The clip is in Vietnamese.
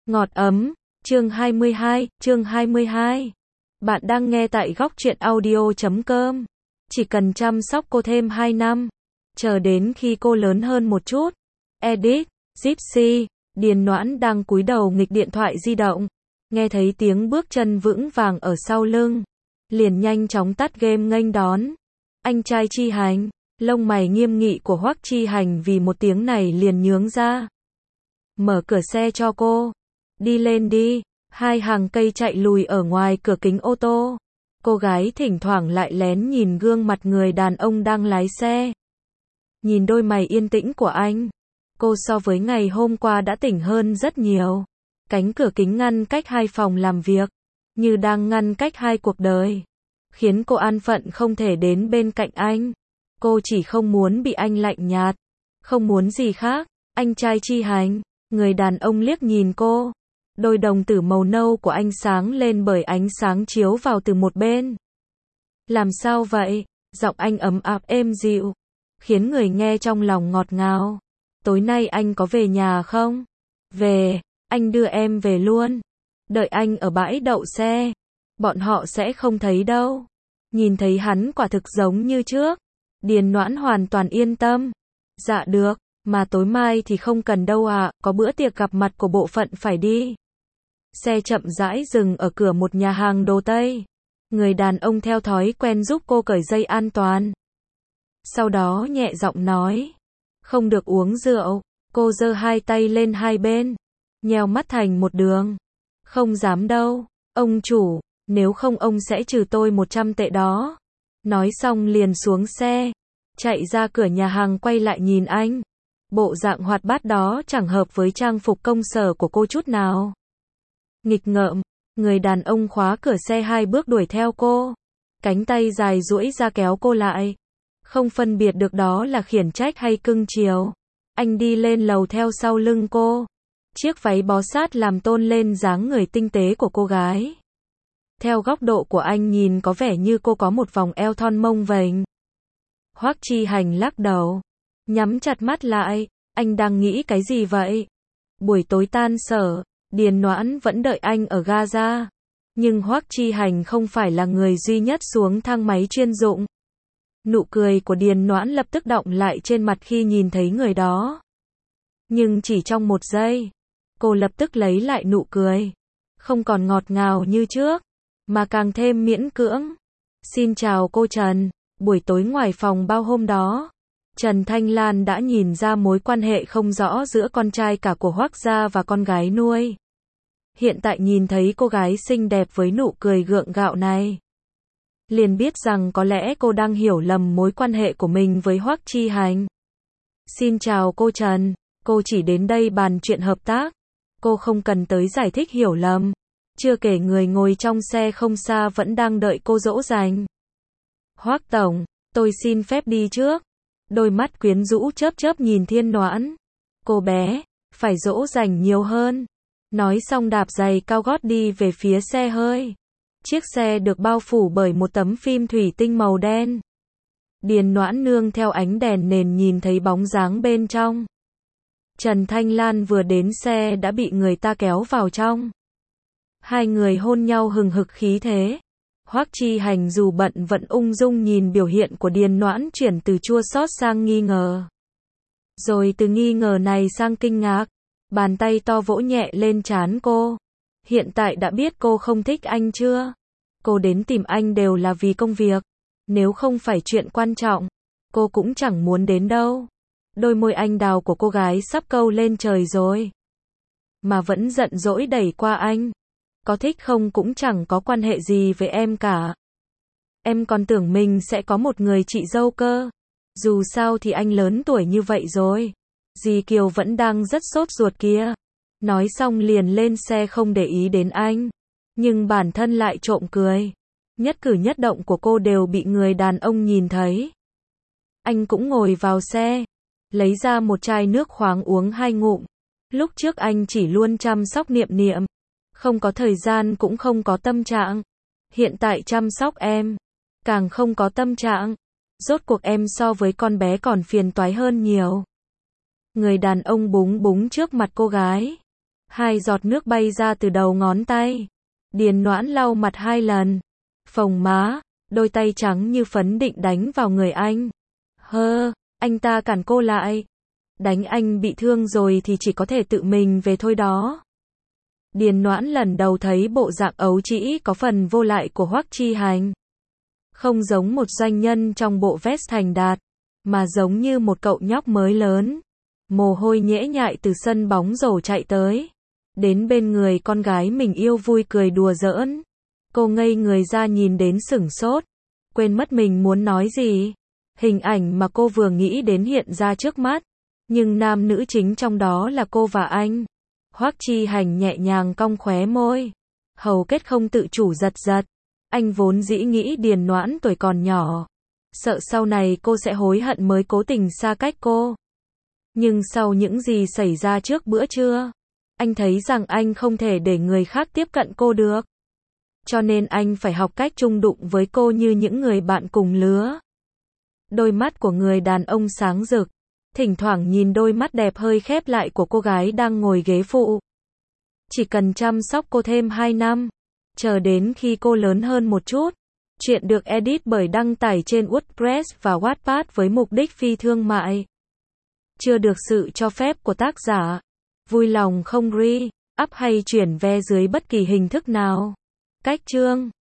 Ngọt ấm, chương 22. Bạn đang nghe tại góc truyện audio.com. Chỉ cần chăm sóc cô thêm 2 năm, chờ đến khi cô lớn hơn một chút. Edit, Gypsy, Điền Noãn đang cúi đầu nghịch điện thoại di động, nghe thấy tiếng bước chân vững vàng ở sau lưng, liền nhanh chóng tắt game nghênh đón. Anh trai Chi Hành, lông mày nghiêm nghị của Hoắc Chi Hành vì một tiếng này liền nhướng ra. Mở cửa xe cho cô. Đi lên đi. Hai hàng cây chạy lùi ở ngoài cửa kính ô tô. Cô gái thỉnh thoảng lại lén nhìn gương mặt người đàn ông đang lái xe. Nhìn đôi mày yên tĩnh của anh. Cô so với ngày hôm qua đã tỉnh hơn rất nhiều. Cánh cửa kính ngăn cách hai phòng làm việc, như đang ngăn cách hai cuộc đời, khiến cô an phận không thể đến bên cạnh anh. Cô chỉ không muốn bị anh lạnh nhạt, không muốn gì khác. Anh trai Chi Hành. Người đàn ông liếc nhìn cô. Đôi đồng tử màu nâu của anh sáng lên bởi ánh sáng chiếu vào từ một bên. Làm sao vậy? Giọng anh ấm áp êm dịu, khiến người nghe trong lòng ngọt ngào. Tối nay anh có về nhà không? Về, anh đưa em về luôn. Đợi anh ở bãi đậu xe. Bọn họ sẽ không thấy đâu. Nhìn thấy hắn quả thực giống như trước. Điền Noãn hoàn toàn yên tâm. Dạ được, mà tối mai thì không cần đâu ạ, có bữa tiệc gặp mặt của bộ phận phải đi. Xe chậm rãi dừng ở cửa một nhà hàng đồ Tây. Người đàn ông theo thói quen giúp cô cởi dây an toàn. Sau đó nhẹ giọng nói, không được uống rượu. Cô giơ hai tay lên hai bên, nheo mắt thành một đường. Không dám đâu, ông chủ, nếu không ông sẽ trừ tôi 100 tệ đó. Nói xong liền xuống xe, chạy ra cửa nhà hàng quay lại nhìn anh. Bộ dạng hoạt bát đó chẳng hợp với trang phục công sở của cô chút nào. Nghịch ngợm, người đàn ông khóa cửa xe hai bước đuổi theo cô. Cánh tay dài duỗi ra kéo cô lại. Không phân biệt được đó là khiển trách hay cưng chiều. Anh đi lên lầu theo sau lưng cô. Chiếc váy bó sát làm tôn lên dáng người tinh tế của cô gái. Theo góc độ của anh nhìn có vẻ như cô có một vòng eo thon mông vềnh. Hoắc Chi Hành lắc đầu, nhắm chặt mắt lại. Anh đang nghĩ cái gì vậy? Buổi tối tan sở, Điền Noãn vẫn đợi anh ở Gaza. Nhưng Hoắc Chi Hành không phải là người duy nhất xuống thang máy chuyên dụng. Nụ cười của Điền Noãn lập tức đọng lại trên mặt khi nhìn thấy người đó. Nhưng chỉ trong một giây, cô lập tức lấy lại nụ cười. Không còn ngọt ngào như trước, mà càng thêm miễn cưỡng. Xin chào cô Trần. Buổi tối ngoài phòng bao hôm đó, Trần Thanh Lan đã nhìn ra mối quan hệ không rõ giữa con trai cả của Hoắc gia và con gái nuôi. Hiện tại nhìn thấy cô gái xinh đẹp với nụ cười gượng gạo này, liền biết rằng có lẽ cô đang hiểu lầm mối quan hệ của mình với Hoắc Chi Hành. Xin chào cô Trần, cô chỉ đến đây bàn chuyện hợp tác. Cô không cần tới giải thích hiểu lầm. Chưa kể người ngồi trong xe không xa vẫn đang đợi cô dỗ dành. Hoắc tổng, tôi xin phép đi trước. Đôi mắt quyến rũ chớp chớp nhìn Thiên Noãn. Cô bé, phải dỗ dành nhiều hơn. Nói xong đạp giày cao gót đi về phía xe hơi. Chiếc xe được bao phủ bởi một tấm phim thủy tinh màu đen. Điền Noãn nương theo ánh đèn nền nhìn thấy bóng dáng bên trong. Trần Thanh Lan vừa đến xe đã bị người ta kéo vào trong. Hai người hôn nhau hừng hực khí thế. Hoắc Chi Hành dù bận vẫn ung dung nhìn biểu hiện của Điền Noãn chuyển từ chua xót sang nghi ngờ. Rồi từ nghi ngờ này sang kinh ngạc. Bàn tay to vỗ nhẹ lên trán cô. Hiện tại đã biết cô không thích anh chưa? Cô đến tìm anh đều là vì công việc. Nếu không phải chuyện quan trọng, cô cũng chẳng muốn đến đâu. Đôi môi anh đào của cô gái sắp câu lên trời rồi. Mà vẫn giận dỗi đẩy qua anh. Có thích không cũng chẳng có quan hệ gì với em cả. Em còn tưởng mình sẽ có một người chị dâu cơ. Dù sao thì anh lớn tuổi như vậy rồi. Dì Kiều vẫn đang rất sốt ruột kia. Nói xong liền lên xe không để ý đến anh. Nhưng bản thân lại trộm cười. Nhất cử nhất động của cô đều bị người đàn ông nhìn thấy. Anh cũng ngồi vào xe, lấy ra một chai nước khoáng uống 2 ngụm. Lúc trước anh chỉ luôn chăm sóc Niệm Niệm. Không có thời gian cũng không có tâm trạng. Hiện tại chăm sóc em, càng không có tâm trạng. Rốt cuộc em so với con bé còn phiền toái hơn nhiều. Người đàn ông búng búng trước mặt cô gái. 2 giọt nước bay ra từ đầu ngón tay. Điền Noãn lau mặt 2 lần. Phồng má, đôi tay trắng như phấn định đánh vào người anh. Anh ta cản cô lại. Đánh anh bị thương rồi thì chỉ có thể tự mình về thôi đó. Điền Noãn lần đầu thấy bộ dạng ấu trĩ có phần vô lại của Hoắc Chi Hành. Không giống một doanh nhân trong bộ vest thành đạt, mà giống như một cậu nhóc mới lớn. Mồ hôi nhễ nhại từ sân bóng rổ chạy tới. Đến bên người con gái mình yêu vui cười đùa giỡn. Cô ngây người ra nhìn đến sửng sốt. Quên mất mình muốn nói gì. Hình ảnh mà cô vừa nghĩ đến hiện ra trước mắt. Nhưng nam nữ chính trong đó là cô và anh. Hoắc Chi Hành nhẹ nhàng cong khóe môi. Hầu kết không tự chủ giật giật. Anh vốn dĩ nghĩ Điền Noãn tuổi còn nhỏ. Sợ sau này cô sẽ hối hận mới cố tình xa cách cô. Nhưng sau những gì xảy ra trước bữa trưa, anh thấy rằng anh không thể để người khác tiếp cận cô được. Cho nên anh phải học cách chung đụng với cô như những người bạn cùng lứa. Đôi mắt của người đàn ông sáng rực, thỉnh thoảng nhìn đôi mắt đẹp hơi khép lại của cô gái đang ngồi ghế phụ. Chỉ cần chăm sóc cô thêm 2 năm, chờ đến khi cô lớn hơn một chút. Chuyện được edit bởi đăng tải trên WordPress và Wattpad với mục đích phi thương mại. Chưa được sự cho phép của tác giả. Vui lòng không re, up hay chuyển ve dưới bất kỳ hình thức nào. Cách chương